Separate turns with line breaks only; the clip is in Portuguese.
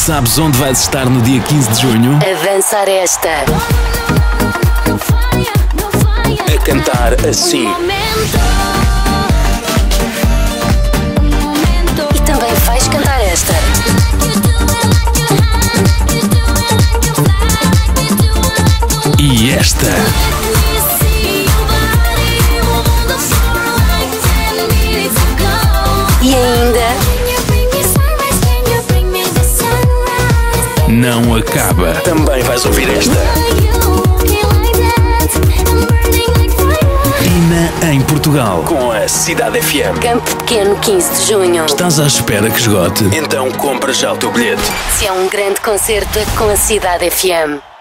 Sabes onde vais estar no dia 15 de junho?
A dançar esta.
A cantar assim.
E também vais cantar esta.
E esta.
E ainda
Não acaba. Também vais ouvir esta. Ina em Portugal. Com a Cidade FM.
Campo Pequeno, 15 de junho.
Estás à espera que esgote? Então compra já o teu bilhete.
Se é um grande concerto com a Cidade FM.